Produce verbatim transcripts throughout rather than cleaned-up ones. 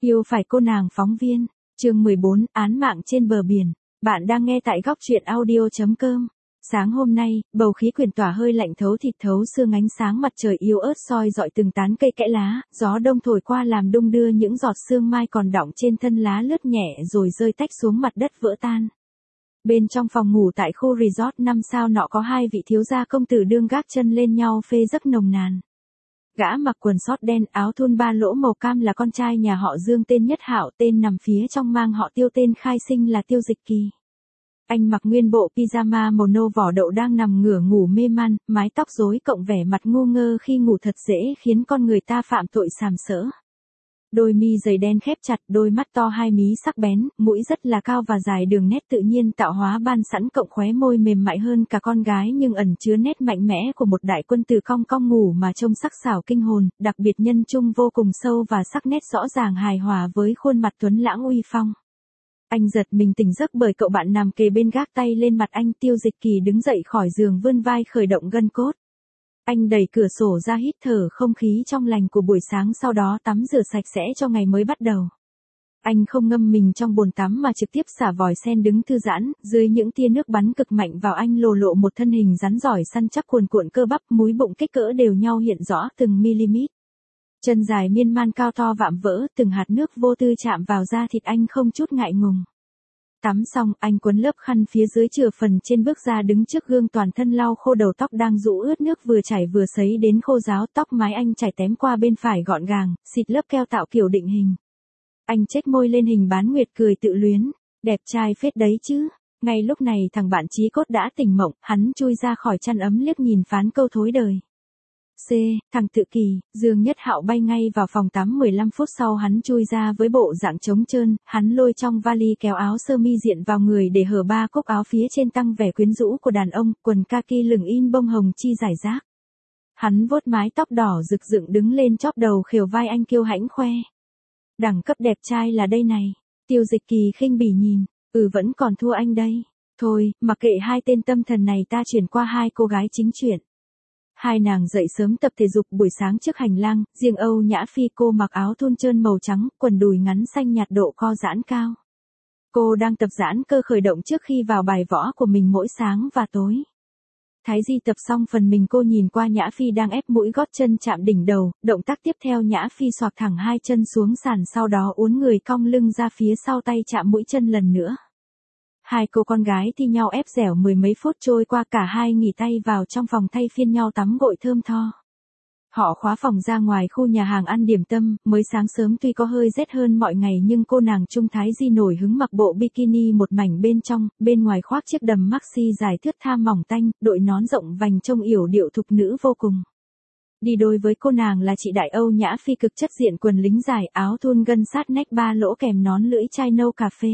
Yêu phải cô nàng phóng viên. Chương mười bốn, án mạng trên bờ biển. Bạn đang nghe tại góc truyện audio chấm com. Sáng hôm nay, bầu khí quyển tỏa hơi lạnh thấu thịt thấu xương, ánh sáng mặt trời yếu ớt soi dọi từng tán cây kẽ lá, gió đông thổi qua làm đung đưa những giọt sương mai còn đọng trên thân lá lướt nhẹ rồi rơi tách xuống mặt đất vỡ tan. Bên trong phòng ngủ tại khu resort năm sao nọ có hai vị thiếu gia công tử đương gác chân lên nhau phê giấc nồng nàn. Gã mặc quần sót đen, áo thun ba lỗ màu cam là con trai nhà họ Dương tên Nhất Hạo, tên nằm phía trong mang họ Tiêu tên khai sinh là Tiêu Dịch Kỳ. Anh mặc nguyên bộ pyjama màu nâu vỏ đậu đang nằm ngửa ngủ mê man, mái tóc rối cộng vẻ mặt ngu ngơ khi ngủ thật dễ khiến con người ta phạm tội sàm sỡ. Đôi mi dày đen khép chặt, đôi mắt to hai mí sắc bén, mũi rất là cao và dài, đường nét tự nhiên tạo hóa ban sẵn cộng khóe môi mềm mại hơn cả con gái nhưng ẩn chứa nét mạnh mẽ của một đại quân tử cong cong ngủ mà trông sắc sảo kinh hồn, đặc biệt nhân trung vô cùng sâu và sắc nét rõ ràng hài hòa với khuôn mặt tuấn lãng uy phong. Anh giật mình tỉnh giấc bởi cậu bạn nằm kề bên gác tay lên mặt anh. Tiêu Dịch Kỳ đứng dậy khỏi giường vươn vai khởi động gân cốt. Anh đẩy cửa sổ ra hít thở không khí trong lành của buổi sáng, sau đó tắm rửa sạch sẽ cho ngày mới bắt đầu. Anh không ngâm mình trong bồn tắm mà trực tiếp xả vòi sen đứng thư giãn, dưới những tia nước bắn cực mạnh vào anh lồ lộ một thân hình rắn giỏi săn chắc cuồn cuộn cơ bắp, múi bụng kích cỡ đều nhau hiện rõ từng mm. Chân dài miên man cao to vạm vỡ, từng hạt nước vô tư chạm vào da thịt anh không chút ngại ngùng. Tắm xong, anh quấn lớp khăn phía dưới chừa phần trên bước ra đứng trước gương, toàn thân lau khô đầu tóc đang rũ ướt nước vừa chảy vừa sấy đến khô ráo, tóc mái anh chảy tém qua bên phải gọn gàng, xịt lớp keo tạo kiểu định hình. Anh chếch môi lên hình bán nguyệt cười tự luyến, đẹp trai phết đấy chứ. Ngay lúc này thằng bạn chí cốt đã tỉnh mộng, hắn chui ra khỏi chăn ấm liếc nhìn phán câu thối đời. C, thằng tự kỷ. Dương Nhất Hạo bay ngay vào phòng tắm, mười lăm phút sau hắn chui ra với bộ dạng trống trơn, hắn lôi trong vali kéo áo sơ mi diện vào người để hở ba cúc áo phía trên tăng vẻ quyến rũ của đàn ông, quần kaki lửng in bông hồng chi rải rác. Hắn vuốt mái tóc đỏ rực dựng đứng lên chóp đầu khều vai anh kiêu hãnh khoe. Đẳng cấp đẹp trai là đây này. Tiêu Dịch Kỳ khinh bỉ nhìn, ừ vẫn còn thua anh đây. Thôi, mặc kệ hai tên tâm thần này, ta chuyển qua hai cô gái chính chuyện. Hai nàng dậy sớm tập thể dục buổi sáng trước hành lang, riêng Âu Nhã Phi cô mặc áo thun trơn màu trắng, quần đùi ngắn xanh nhạt độ co giãn cao. Cô đang tập giãn cơ khởi động trước khi vào bài võ của mình mỗi sáng và tối. Thái Di tập xong phần mình, cô nhìn qua Nhã Phi đang ép mũi gót chân chạm đỉnh đầu, động tác tiếp theo Nhã Phi xoạc thẳng hai chân xuống sàn, sau đó uốn người cong lưng ra phía sau, tay chạm mũi chân lần nữa. Hai cô con gái thi nhau ép dẻo, mười mấy phút trôi qua cả hai nghỉ tay vào trong phòng thay phiên nhau tắm gội thơm tho. Họ khóa phòng ra ngoài khu nhà hàng ăn điểm tâm, mới sáng sớm tuy có hơi rét hơn mọi ngày nhưng cô nàng Trung Thái Di nổi hứng mặc bộ bikini một mảnh bên trong, bên ngoài khoác chiếc đầm maxi dài thướt tha mỏng tanh, đội nón rộng vành trông yểu điệu thục nữ vô cùng. Đi đôi với cô nàng là chị đại Âu Nhã Phi cực chất diện quần lính dài, áo thun gân sát nách ba lỗ kèm nón lưỡi chai nâu cà phê.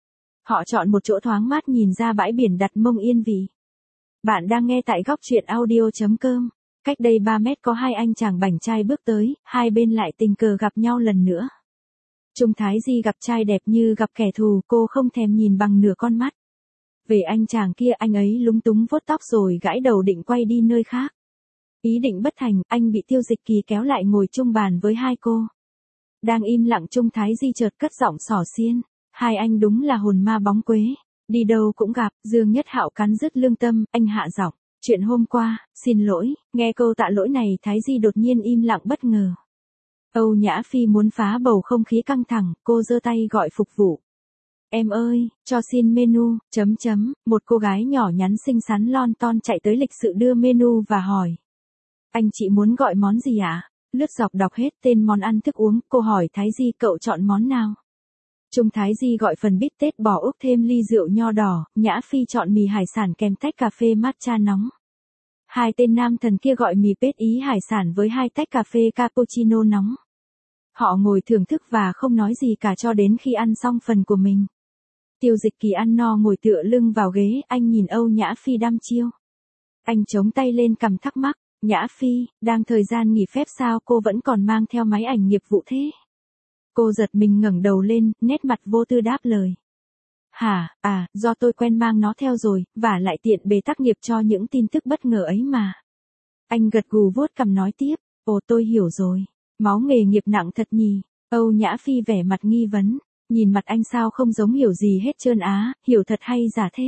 Họ chọn một chỗ thoáng mát nhìn ra bãi biển đặt mông yên vị. Bạn đang nghe tại góc truyện audio chấm com. Cách đây ba mét có hai anh chàng bảnh trai bước tới, hai bên lại tình cờ gặp nhau lần nữa. Trung Thái Di gặp trai đẹp như gặp kẻ thù, cô không thèm nhìn bằng nửa con mắt. Về anh chàng kia, anh ấy lúng túng vuốt tóc rồi gãi đầu định quay đi nơi khác. Ý định bất thành, anh bị Tiêu Dịch Kỳ kéo lại ngồi chung bàn với hai cô. Đang im lặng, Trung Thái Di chợt cất giọng xỏ xiên. Hai anh đúng là hồn ma bóng quế, đi đâu cũng gặp. Dương Nhất Hạo cắn rứt lương tâm, anh hạ giọng, chuyện hôm qua, xin lỗi. Nghe câu tạ lỗi này, Thái Di đột nhiên im lặng bất ngờ. Âu Nhã Phi muốn phá bầu không khí căng thẳng, cô giơ tay gọi phục vụ. Em ơi, cho xin menu, chấm chấm, một cô gái nhỏ nhắn xinh xắn lon ton chạy tới lịch sự đưa menu và hỏi. Anh chị muốn gọi món gì ạ? À? Lướt dọc đọc hết tên món ăn thức uống, cô hỏi Thái Di cậu chọn món nào? Trung Thái Di gọi phần bít tết bò úc thêm ly rượu nho đỏ, Nhã Phi chọn mì hải sản kèm tách cà phê matcha nóng. Hai tên nam thần kia gọi mì pết ý hải sản với hai tách cà phê cappuccino nóng. Họ ngồi thưởng thức và không nói gì cả cho đến khi ăn xong phần của mình. Tiêu Dịch Kỳ ăn no ngồi tựa lưng vào ghế, anh nhìn Âu Nhã Phi đăm chiêu. Anh chống tay lên cằm thắc mắc, Nhã Phi, đang thời gian nghỉ phép sao cô vẫn còn mang theo máy ảnh nghiệp vụ thế? Cô giật mình ngẩng đầu lên, nét mặt vô tư đáp lời. Hả, à, do tôi quen mang nó theo rồi, và lại tiện bề tác nghiệp cho những tin tức bất ngờ ấy mà. Anh gật gù vuốt cằm nói tiếp, ồ tôi hiểu rồi, máu nghề nghiệp nặng thật nhỉ. Âu Nhã Phi vẻ mặt nghi vấn, nhìn mặt anh sao không giống hiểu gì hết trơn á, hiểu thật hay giả thế?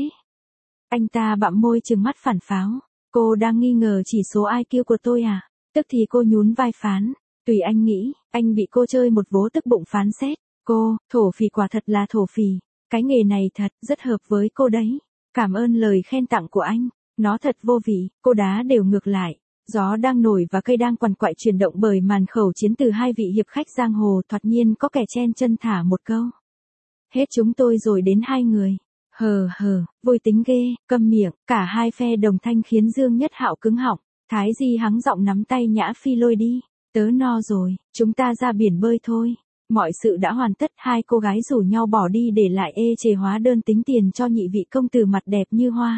Anh ta bặm môi trừng mắt phản pháo, cô đang nghi ngờ chỉ số i kiu của tôi à? Tức thì cô nhún vai phán, tùy anh nghĩ, anh bị cô chơi một vố tức bụng phán xét, cô, thổ phỉ quả thật là thổ phỉ, cái nghề này thật, rất hợp với cô đấy. Cảm ơn lời khen tặng của anh, nó thật vô vị, cô đá đều ngược lại. Gió đang nổi và cây đang quằn quại chuyển động bởi màn khẩu chiến từ hai vị hiệp khách giang hồ, thoạt nhiên có kẻ chen chân thả một câu. Hết chúng tôi rồi đến hai người. Hờ hờ, vui tính ghê, câm miệng, cả hai phe đồng thanh khiến Dương Nhất Hạo cứng họng. Thái Di hắng giọng nắm tay Nhã Phi lôi đi. Tớ no rồi, chúng ta ra biển bơi thôi. Mọi sự đã hoàn tất, hai cô gái rủ nhau bỏ đi để lại ê chề hóa đơn tính tiền cho nhị vị công tử mặt đẹp như hoa.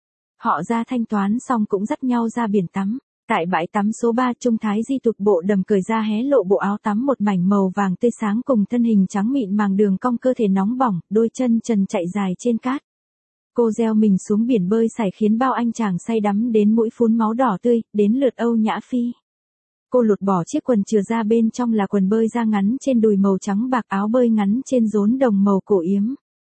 Họ ra thanh toán xong cũng dắt nhau ra biển tắm. Tại bãi tắm số ba, Trung Thái Di tụt bộ đầm cởi ra hé lộ bộ áo tắm một mảnh màu vàng tươi sáng cùng thân hình trắng mịn màng đường cong cơ thể nóng bỏng, đôi chân trần chạy dài trên cát. Cô gieo mình xuống biển bơi sải khiến bao anh chàng say đắm đến mũi phún máu đỏ tươi, đến lượt Âu Nhã Phi. Cô lột bỏ chiếc quần chừa ra, bên trong là quần bơi da ngắn trên đùi màu trắng bạc, áo bơi ngắn trên rốn đồng màu cổ yếm.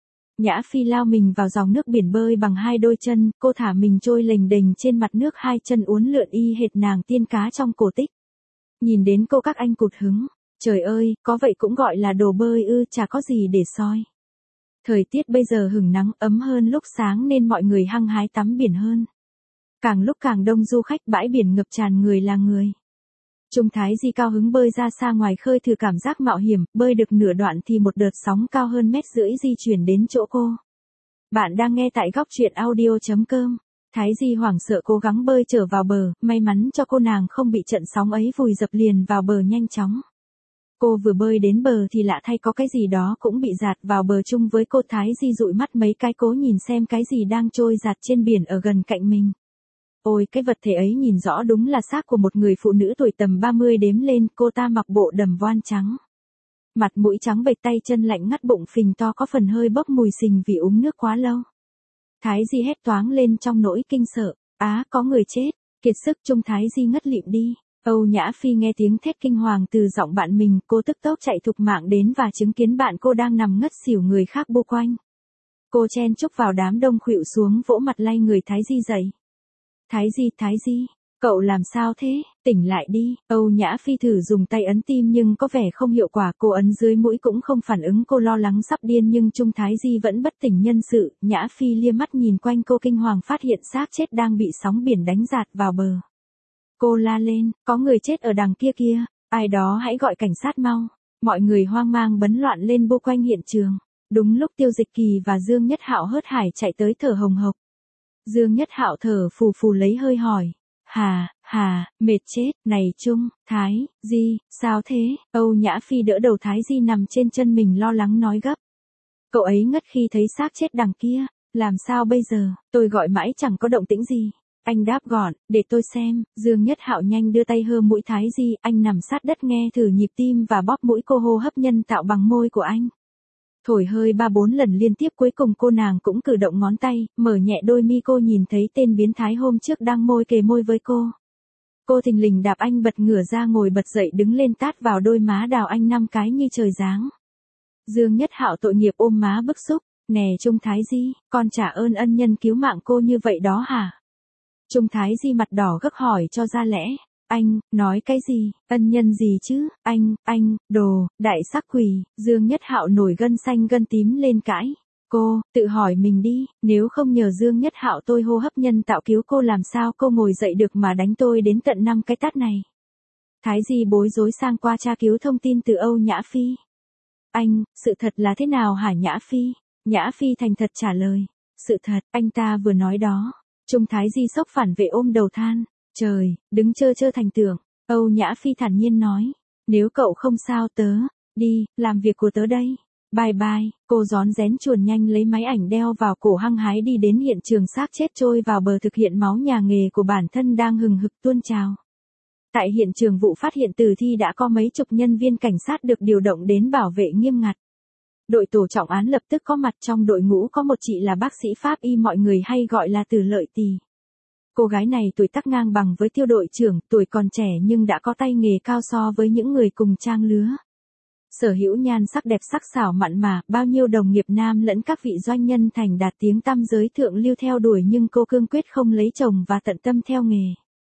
Nhã Phi lao mình vào dòng nước biển bơi bằng hai đôi chân, cô thả mình trôi lềnh đềnh trên mặt nước, hai chân uốn lượn y hệt nàng tiên cá trong cổ tích. Nhìn đến cô các anh cụt hứng, trời ơi, có vậy cũng gọi là đồ bơi ư, chả có gì để soi. Thời tiết bây giờ hửng nắng ấm hơn lúc sáng nên mọi người hăng hái tắm biển hơn. Càng lúc càng đông du khách, bãi biển ngập tràn người là người. Trung Thái Di cao hứng bơi ra xa ngoài khơi thử cảm giác mạo hiểm, bơi được nửa đoạn thì một đợt sóng cao hơn mét rưỡi di chuyển đến chỗ cô. Bạn đang nghe tại góc truyện audio chấm com. Thái Di hoảng sợ cố gắng bơi trở vào bờ, may mắn cho cô nàng không bị trận sóng ấy vùi dập liền vào bờ nhanh chóng. Cô vừa bơi đến bờ thì lạ thay có cái gì đó cũng bị dạt vào bờ chung với cô. Thái Di dụi mắt mấy cái cố nhìn xem cái gì đang trôi dạt trên biển ở gần cạnh mình. Ôi, cái vật thể ấy nhìn rõ đúng là xác của một người phụ nữ tuổi tầm ba mươi đếm lên, cô ta mặc bộ đầm voan trắng. Mặt mũi trắng bệch, tay chân lạnh ngắt, bụng phình to có phần hơi bốc mùi sình vì uống nước quá lâu. Thái Di hét toáng lên trong nỗi kinh sợ, á, có người chết, kiệt sức. Trung Thái Di ngất lịm đi. Âu Nhã Phi nghe tiếng thét kinh hoàng từ giọng bạn mình, cô tức tốc chạy thục mạng đến và chứng kiến bạn cô đang nằm ngất xỉu, người khác bu quanh. Cô chen chúc vào đám đông khuỵu xuống vỗ mặt lay người Thái Di dậy. Thái Di, Thái Di, cậu làm sao thế, tỉnh lại đi. Âu Nhã Phi thử dùng tay ấn tim nhưng có vẻ không hiệu quả, cô ấn dưới mũi cũng không phản ứng, cô lo lắng sắp điên nhưng Trung Thái Di vẫn bất tỉnh nhân sự. Nhã Phi lia mắt nhìn quanh, cô kinh hoàng phát hiện xác chết đang bị sóng biển đánh dạt vào bờ. Cô la lên, có người chết ở đằng kia kia, ai đó hãy gọi cảnh sát mau. Mọi người hoang mang bấn loạn lên bu quanh hiện trường. Đúng lúc Tiêu Dịch Kỳ và Dương Nhất Hạo hớt hải chạy tới thở hồng hộc. Dương Nhất Hạo thở phù phù lấy hơi hỏi, hà, hà, mệt chết, này Trung, Thái, Di, sao thế? Âu Nhã Phi đỡ đầu Thái Di nằm trên chân mình lo lắng nói gấp. Cậu ấy ngất khi thấy xác chết đằng kia, làm sao bây giờ? Tôi gọi mãi chẳng có động tĩnh gì. Anh đáp gọn, để tôi xem. Dương Nhất Hạo nhanh đưa tay hơ mũi Thái Di, anh nằm sát đất nghe thử nhịp tim và bóp mũi cô, hô hấp nhân tạo bằng môi của anh. Thổi hơi ba bốn lần liên tiếp, cuối cùng cô nàng cũng cử động ngón tay, mở nhẹ đôi mi. Cô nhìn thấy tên biến thái hôm trước đang môi kề môi với cô. Cô thình lình đạp anh bật ngửa ra, ngồi bật dậy đứng lên tát vào đôi má đào anh năm cái như trời giáng. Dương Nhất Hạo tội nghiệp ôm má bức xúc, nè Trung Thái Di, con trả ơn ân nhân cứu mạng cô như vậy đó hả? Trung Thái Di mặt đỏ gấp hỏi cho ra lẽ. Anh, nói cái gì, ân nhân gì chứ, anh, anh, đồ, đại sắc quỷ. Dương Nhất Hạo nổi gân xanh gân tím lên cãi. Cô, tự hỏi mình đi, nếu không nhờ Dương Nhất Hạo tôi hô hấp nhân tạo cứu cô, làm sao cô ngồi dậy được mà đánh tôi đến tận năm cái tát này. Thái Di bối rối sang qua tra cứu thông tin từ Âu Nhã Phi. Anh, sự thật là thế nào hả Nhã Phi? Nhã Phi thành thật trả lời. Sự thật, anh ta vừa nói đó. Trung Thái Di sốc phản vệ ôm đầu than. Trời, đứng chơ chơ thành tưởng. Âu Nhã Phi thản nhiên nói. Nếu cậu không sao tớ, đi, làm việc của tớ đây. Bye bye, cô rón rén chuồn nhanh lấy máy ảnh đeo vào cổ, hăng hái đi đến hiện trường xác chết trôi vào bờ, thực hiện máu nhà nghề của bản thân đang hừng hực tuôn trào. Tại hiện trường vụ phát hiện tử thi đã có mấy chục nhân viên cảnh sát được điều động đến bảo vệ nghiêm ngặt. Đội tổ trọng án lập tức có mặt, trong đội ngũ có một chị là bác sĩ pháp y, mọi người hay gọi là Từ Lợi Tì. Cô gái này tuổi tác ngang bằng với Tiêu đội trưởng, tuổi còn trẻ nhưng đã có tay nghề cao so với những người cùng trang lứa. Sở hữu nhan sắc đẹp sắc sảo mặn mà, bao nhiêu đồng nghiệp nam lẫn các vị doanh nhân thành đạt tiếng tăm giới thượng lưu theo đuổi nhưng cô cương quyết không lấy chồng và tận tâm theo nghề.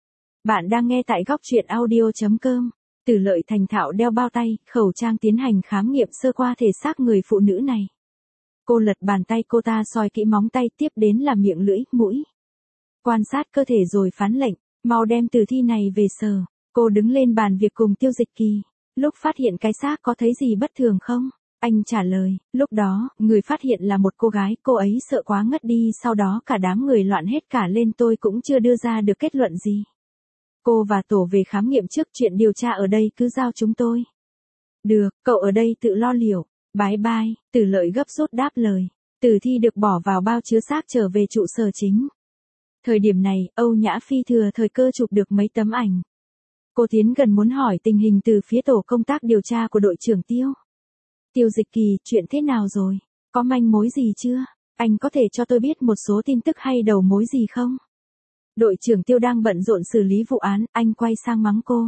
Bạn đang nghe tại góc truyện audio.com. Từ Lợi thành thạo đeo bao tay, khẩu trang tiến hành khám nghiệm sơ qua thể xác người phụ nữ này. Cô lật bàn tay cô ta soi kỹ móng tay, tiếp đến là miệng lưỡi, mũi. Quan sát cơ thể rồi phán lệnh, mau đem tử thi này về sờ. Cô đứng lên bàn việc cùng Tiêu Dịch Kỳ. Lúc phát hiện cái xác có thấy gì bất thường không? Anh trả lời, lúc đó, người phát hiện là một cô gái, cô ấy sợ quá ngất đi, sau đó cả đám người loạn hết cả lên, tôi cũng chưa đưa ra được kết luận gì. Cô và tổ về khám nghiệm trước, chuyện điều tra ở đây cứ giao chúng tôi. Được, cậu ở đây tự lo liệu. Bái bai, Từ Lợi gấp rút đáp lời. Tử thi được bỏ vào bao chứa xác trở về trụ sở chính. Thời điểm này, Âu Nhã Phi thừa thời cơ chụp được mấy tấm ảnh. Cô tiến gần muốn hỏi tình hình từ phía tổ công tác điều tra của đội trưởng Tiêu. Tiêu Dịch Kỳ, chuyện thế nào rồi? Có manh mối gì chưa? Anh có thể cho tôi biết một số tin tức hay đầu mối gì không? Đội trưởng Tiêu đang bận rộn xử lý vụ án, anh quay sang mắng cô.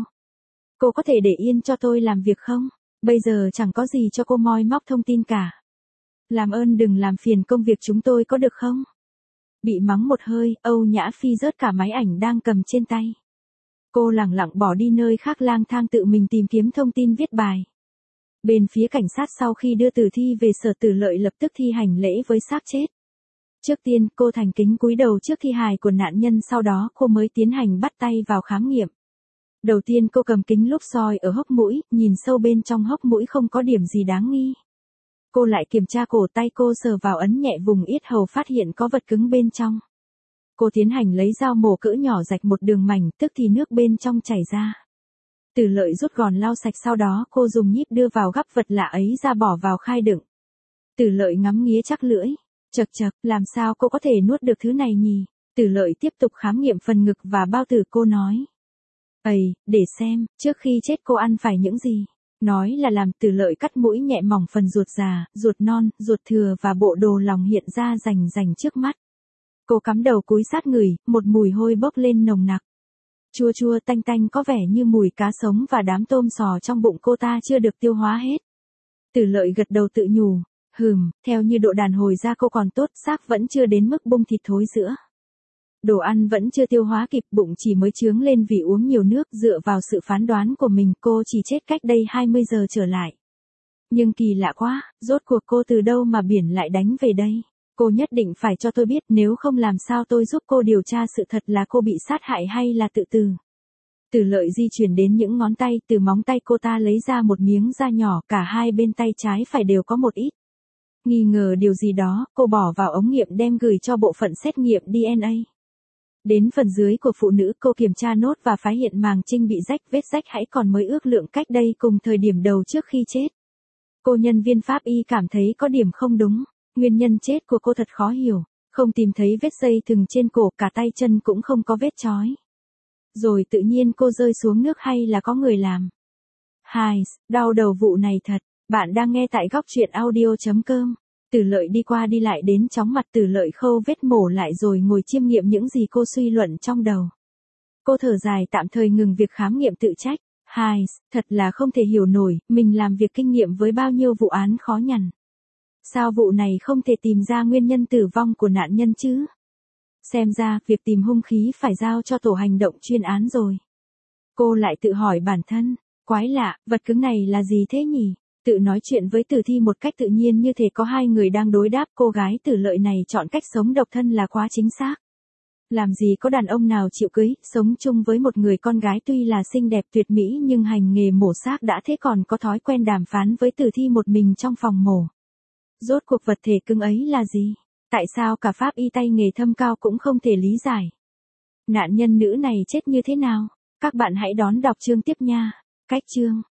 Cô có thể để yên cho tôi làm việc không? Bây giờ chẳng có gì cho cô moi móc thông tin cả. Làm ơn đừng làm phiền công việc chúng tôi có được không? Bị mắng một hơi, Âu Nhã Phi rớt cả máy ảnh đang cầm trên tay. Cô lẳng lặng bỏ đi nơi khác lang thang tự mình tìm kiếm thông tin viết bài. Bên phía cảnh sát sau khi đưa tử thi về sở Từ Lợi lập tức thi hành lễ với xác chết. Trước tiên cô thành kính cúi đầu trước thi hài của nạn nhân, sau đó cô mới tiến hành bắt tay vào khám nghiệm. Đầu tiên cô cầm kính lúp soi ở hốc mũi, nhìn sâu bên trong hốc mũi không có điểm gì đáng nghi. Cô lại kiểm tra cổ tay, cô sờ vào ấn nhẹ vùng yết hầu phát hiện có vật cứng bên trong. Cô tiến hành lấy dao mổ cỡ nhỏ rạch một đường mảnh, tức thì nước bên trong chảy ra. Từ Lợi rút gòn lau sạch, sau đó cô dùng nhíp đưa vào gắp vật lạ ấy ra bỏ vào khai đựng. Từ Lợi ngắm nghía chắc lưỡi. Chật chật, làm sao cô có thể nuốt được thứ này nhỉ? Từ Lợi tiếp tục khám nghiệm phần ngực và bao tử, cô nói. Ây, để xem, trước khi chết cô ăn phải những gì? Nói là làm. Từ Lợi cắt mũi nhẹ mỏng phần ruột già, ruột non, ruột thừa và bộ đồ lòng hiện ra rành rành trước mắt. Cô cắm đầu cúi sát người, một mùi hôi bốc lên nồng nặc. Chua chua tanh tanh, có vẻ như mùi cá sống và đám tôm sò trong bụng cô ta chưa được tiêu hóa hết. Từ Lợi gật đầu tự nhủ. Hừm, theo như độ đàn hồi ra cô còn tốt, xác vẫn chưa đến mức bung thịt thối giữa. Đồ ăn vẫn chưa tiêu hóa kịp, bụng chỉ mới chướng lên vì uống nhiều nước. Dựa vào sự phán đoán của mình, cô chỉ chết cách đây hai mươi giờ trở lại. Nhưng kỳ lạ quá, rốt cuộc cô từ đâu mà biển lại đánh về đây? Cô nhất định phải cho tôi biết, nếu không làm sao tôi giúp cô điều tra sự thật là cô bị sát hại hay là tự tử. Từ Lợi di chuyển đến những ngón tay, từ móng tay cô ta lấy ra một miếng da nhỏ, cả hai bên tay trái phải đều có một ít. Nghi ngờ điều gì đó, cô bỏ vào ống nghiệm đem gửi cho bộ phận xét nghiệm đê en a. Đến phần dưới của phụ nữ, cô kiểm tra nốt và phát hiện màng trinh bị rách, vết rách hãy còn mới ước lượng cách đây cùng thời điểm đầu trước khi chết. Cô nhân viên pháp y cảm thấy có điểm không đúng, nguyên nhân chết của cô thật khó hiểu, không tìm thấy vết dây thừng trên cổ, cả tay chân cũng không có vết chói. Rồi tự nhiên cô rơi xuống nước hay là có người làm? Hai, đau đầu vụ này thật. Bạn đang nghe tại góc truyện audio.com. Từ Lợi đi qua đi lại đến chóng mặt. Từ Lợi khâu vết mổ lại rồi ngồi chiêm nghiệm những gì cô suy luận trong đầu. Cô thở dài tạm thời ngừng việc khám nghiệm tự trách. Hai, thật là không thể hiểu nổi, mình làm việc kinh nghiệm với bao nhiêu vụ án khó nhằn. Sao vụ này không thể tìm ra nguyên nhân tử vong của nạn nhân chứ? Xem ra, việc tìm hung khí phải giao cho tổ hành động chuyên án rồi. Cô lại tự hỏi bản thân, quái lạ, vật cứng này là gì thế nhỉ? Tự nói chuyện với tử thi một cách tự nhiên như thể có hai người đang đối đáp. Cô gái Từ Lợi này chọn cách sống độc thân là quá chính xác. Làm gì có đàn ông nào chịu cưới, sống chung với một người con gái tuy là xinh đẹp tuyệt mỹ nhưng hành nghề mổ xác đã thế còn có thói quen đàm phán với tử thi một mình trong phòng mổ. Rốt cuộc vật thể cứng ấy là gì? Tại sao cả pháp y tay nghề thâm cao cũng không thể lý giải? Nạn nhân nữ này chết như thế nào? Các bạn hãy đón đọc chương tiếp nha. Cách chương